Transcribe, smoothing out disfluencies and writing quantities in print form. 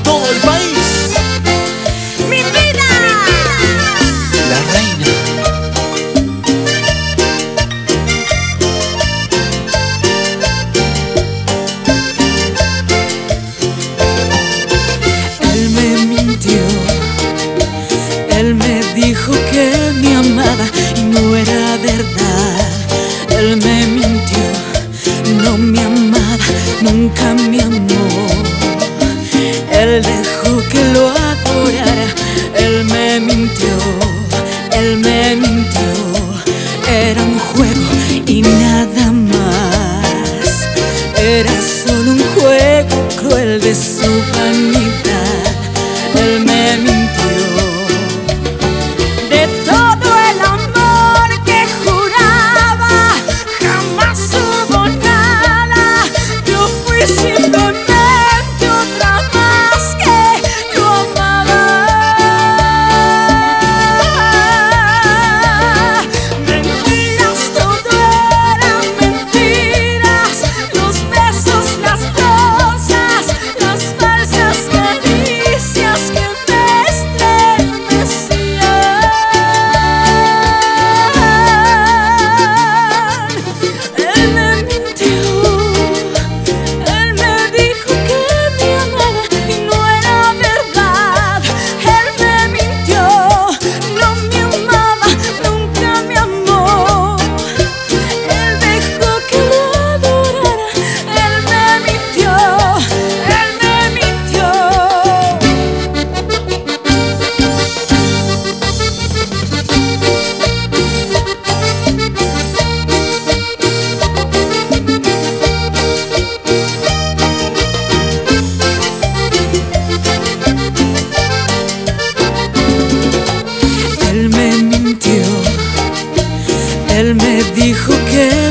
todo el país. ¡Mi vida! La reina. Él me mintió, él me dijo que me amaba y no era verdad. Él me mintió, no me amaba, nunca me amó. Él dejó que lo adorara, él me mintió, él me mintió. Era un juego y nada más, era solo un juego cruel de su vanidad. Él me mintió. De todo el amor que juraba, jamás hubo nada. Yo fui simplemente otra más que lo amaba. Mentiras, todo eran mentiras. Los besos, las rosas, las falsas caricias que me estremecían. Él me mintió, él me dijo que me amaba y no era verdad. Él me mintió, no me amaba, nunca me amó. Él dejó que lo adorara, él me mintió, él me mintió. Él me mintió, él me dijo que